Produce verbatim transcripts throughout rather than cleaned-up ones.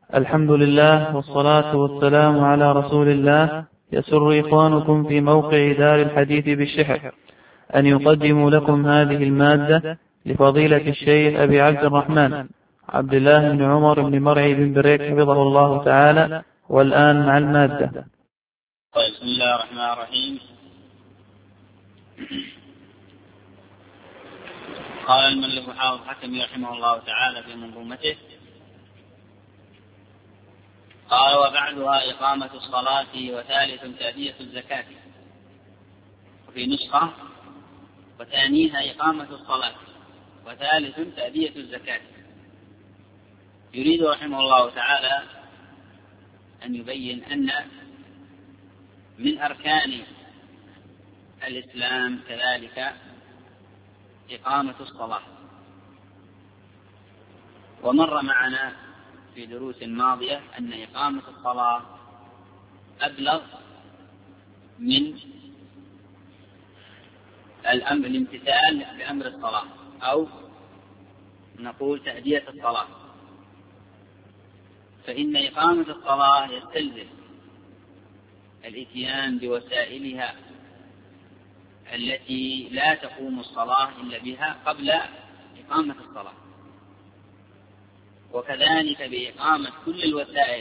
الحمد لله والصلاة والسلام على رسول الله. يسر إخوانكم في موقع دار الحديث بالشحر أن يقدموا لكم هذه المادة لفضيلة الشيخ أبي عبد الرحمن عبد الله بن عمر بن مرعي بن بريك حفظه الله تعالى. والآن مع المادة. بسم الله الرحمن الرحيم. قال المؤلف حافظ حكمي رحمه الله تعالى في منظومته، قال: وبعدها إقامة الصلاة، وثالث تأدية الزكاة. وفي نسخة: وثانيها إقامة الصلاة، وثالث تأدية الزكاة. يريد رحمه الله تعالى أن يبين أن من أركان الإسلام كذلك إقامة الصلاة. ومر معنا في دروس ماضية أن إقامة الصلاة أبلغ من الأمر الامتثال بأمر الصلاة، أو نقول تأدية الصلاة. فإن إقامة الصلاة يستلزم الإتيان بوسائلها التي لا تقوم الصلاة إلا بها قبل إقامة الصلاة، وكذلك بإقامة كل الوسائل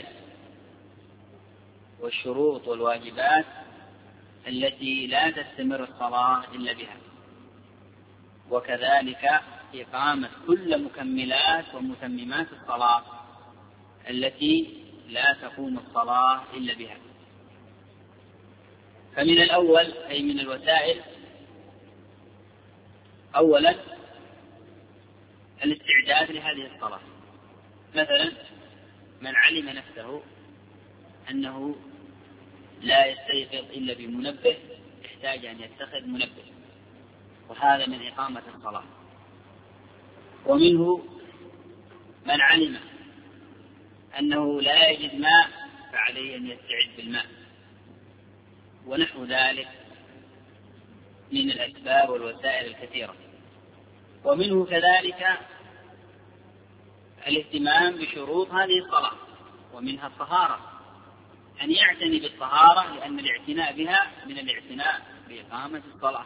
والشروط والواجبات التي لا تستمر الصلاة إلا بها، وكذلك إقامة كل مكملات ومتممات الصلاة التي لا تقوم الصلاة إلا بها. فمن الأول أي من الوسائل، أولا الاستعداد لهذه الصلاة. مثلا من علم نفسه أنه لا يستيقظ إلا بمنبه يحتاج أن يتخذ منبه، وهذا من إقامة الصلاة. ومنه من علم أنه لا يجد ماء فعليه أن يستعد بالماء، ونحو ذلك من الأسباب والوسائل الكثيرة. ومنه كذلك الاهتمام بشروط هذه الصلاة، ومنها الطهارة، أن يعتني بالطهارة، لأن الاعتناء بها من الاعتناء بإقامة الصلاة.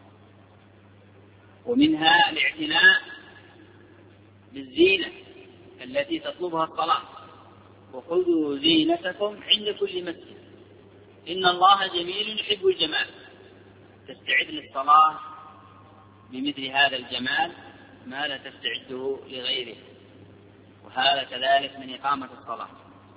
ومنها الاعتناء بالزينة التي تطلبها الصلاة: وخذوا زينتكم عند كل مسجد إن الله جميل يحب الجمال. تستعد للصلاة بمثل هذا الجمال ما لا تستعده لغيره، وهذا كذلك من إقامة الصلاة.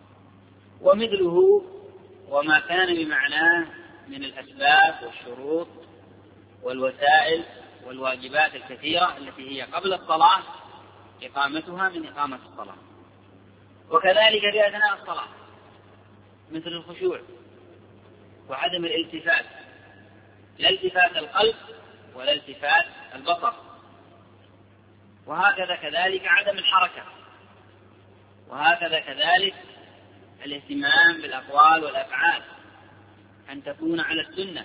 ومثله وما كان بمعناه من الأسباب والشروط والوسائل والواجبات الكثيرة التي هي قبل الصلاة، إقامتها من إقامة الصلاة. وكذلك في أثناء الصلاة مثل الخشوع وعدم الالتفات، لا التفات القلب ولا التفات البصر. وهكذا كذلك عدم الحركة، وهكذا كذلك الاهتمام بالأقوال والأفعال، أن تكون على السنة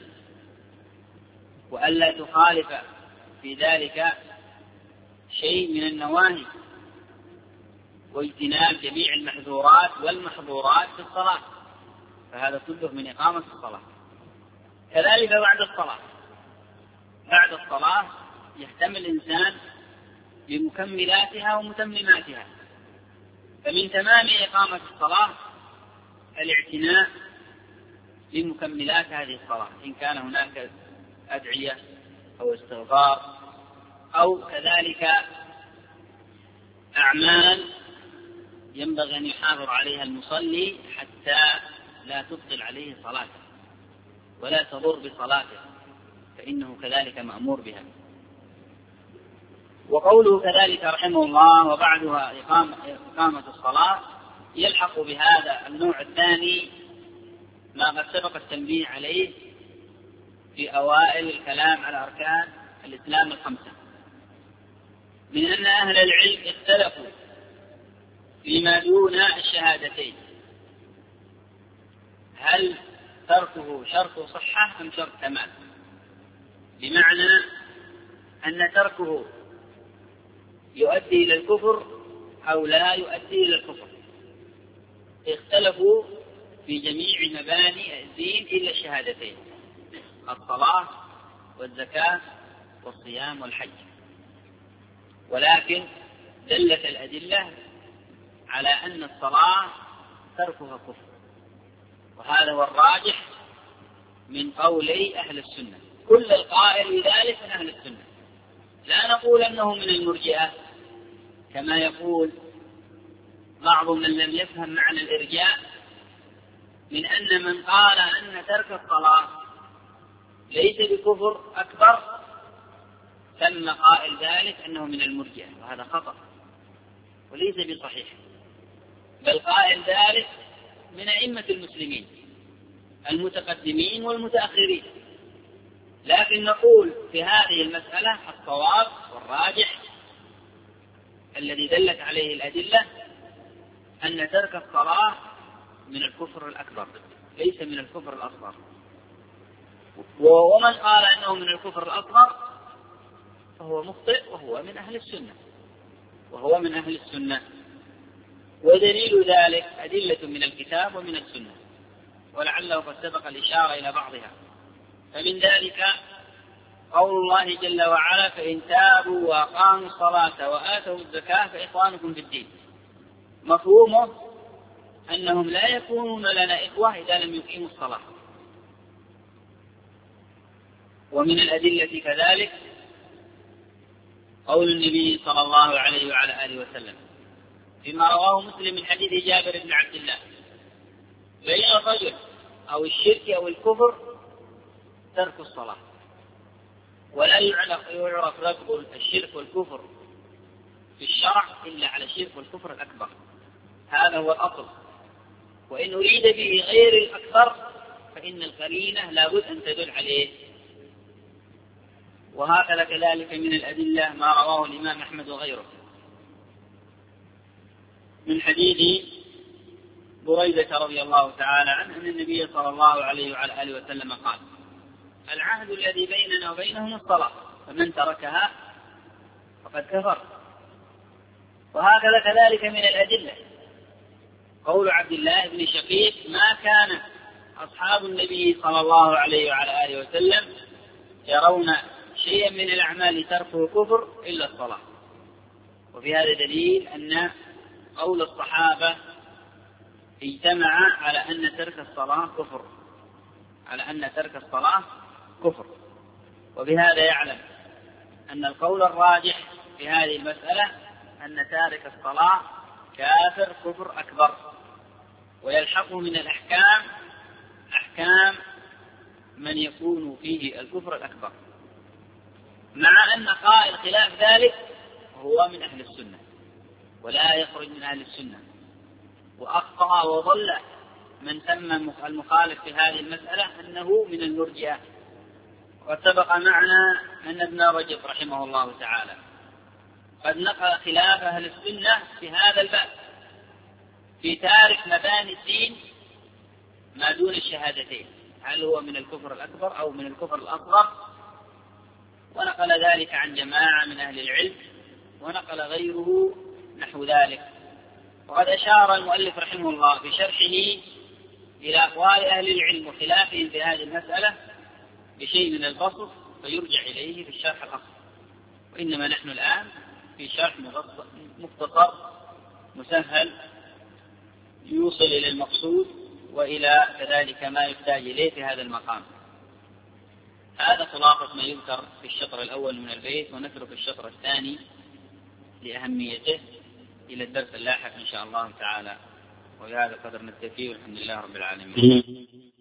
وألا تخالف في ذلك شيء من النواهي، واجتناب جميع المحظورات والمحظورات في الصلاة، فهذا كله من إقامة الصلاة. كذلك بعد الصلاة، بعد الصلاة يهتم الإنسان بمكملاتها ومتمماتها. فمن تمام إقامة الصلاة الاعتناء بمكملات هذه الصلاة، إن كان هناك أدعية أو استغفار، أو كذلك أعمال ينبغي أن يحافظ عليها المصلي حتى لا تبطل عليه صلاته ولا تضر بصلاته، فإنه كذلك مأمور بها. وقوله كذلك رحمه الله: وبعدها إقامة الصلاة، يلحق بهذا النوع الثاني ما قد سبق التنبيه عليه في أوائل الكلام على أركان الإسلام الخمسة، من أن أهل العلم اختلفوا فيما دون الشهادتين: هل تركه شرط صحة أم شرط كمال؟ بمعنى أن تركه يؤدي إلى الكفر أو لا يؤدي إلى الكفر. اختلفوا في جميع مباني الدين إلا الشهادتين: الصلاة والزكاة والصيام والحج. ولكن دلت الأدلة على أن الصلاة تركها كفر، وهذا هو الراجح من قولي أهل السنة. كل القائل بذلك من أهل السنة. لا نقول أنه من المرجئة كما يقول بعض من لم يفهم معنى الإرجاء، من أن من قال أن ترك الصلاة ليس بكفر أكبر ثم قائل ذلك أنه من المرجئة، وهذا خطأ وليس بصحيح، بل قائل ذلك من أئمة المسلمين المتقدمين والمتأخرين. لكن نقول في هذه المسألة الصواب والراجح الذي دلت عليه الأدلة أن ترك الصلاة من الكفر الأكبر ليس من الكفر الأصغر. ومن قال أنه من الكفر الأصغر فهو مخطئ وهو من أهل السنة وهو من أهل السنة ودليل ذلك أدلة من الكتاب ومن السنة، ولعله قد سبق الإشارة إلى بعضها. فمن ذلك قول الله جل وعلا: فإن تابوا وأقاموا الصلاة وآتوا الزكاة فإخوانكم في الدين. مفهومه أنهم لا يكونون لنا إخوة إذا لم يقيموا الصلاة. ومن الأدلة كذلك قول النبي صلى الله عليه وعلى آله وسلم فيما رواه مسلم من حديث جابر بن عبد الله: بين الرجل أو الشرك أو الكفر ترك الصلاة. ولا يعرف ركب الشرك والكفر في الشرع إلا على الشرك والكفر الأكبر، هذا هو الأصل. وإن أريد به غير الأكبر فإن القرينة لابد أن تدل عليه. وهكذا كذلك من الأدلة ما رواه الإمام أحمد وغيره من حديث بريدة رضي الله تعالى عنه أن النبي صلى الله عليه وعلى آله وسلم قال: العهد الذي بيننا وبينهم الصلاة، فمن تركها فقد كفر. وهكذا كذلك من الأدلة قول عبد الله بن شقيق: ما كان أصحاب النبي صلى الله عليه وعلى آله وسلم يرون شيئا من الأعمال تركه كفر إلا الصلاة. وفي هذا دليل أن قول الصحابة اجتمع على أن ترك الصلاة كفر على أن ترك الصلاة كفر. وبهذا يعلم أن القول الراجح في هذه المسألة أن تارك الصلاة كافر كفر أكبر، ويلحقه من الأحكام أحكام من يكون فيه الكفر الأكبر، مع أن قائل خلاف ذلك هو من أهل السنة ولا يخرج من أهل السنة. وأخطأ وضل من سمى المخالف في هذه المسألة أنه من المرجئة. وسبق معنا أن ابن رجب رحمه الله تعالى قد نقل خلاف أهل السنة في هذا الباب في تارك مباني الدين ما دون الشهادتين، هل هو من الكفر الأكبر أو من الكفر الأصغر، ونقل ذلك عن جماعة من أهل العلم، ونقل غيره نحو ذلك. وقد أشار المؤلف رحمه الله في شرحه إلى أقوال أهل العلم وخلافهم في هذه المسألة بشيء من البسط، فيرجع إليه في الشرح الأصل. وإنما نحن الآن في شرح مختصر مسهل يوصل إلى المقصود وإلى كذلك ما يحتاج إليه في هذا المقام. هذا خلاصة ما يذكر في الشطر الأول من البيت، ونترك الشطر الثاني لأهميته إلى الدرس اللاحق إن شاء الله تعالى. وبهذا القدر نكتفي، والحمد لله رب العالمين.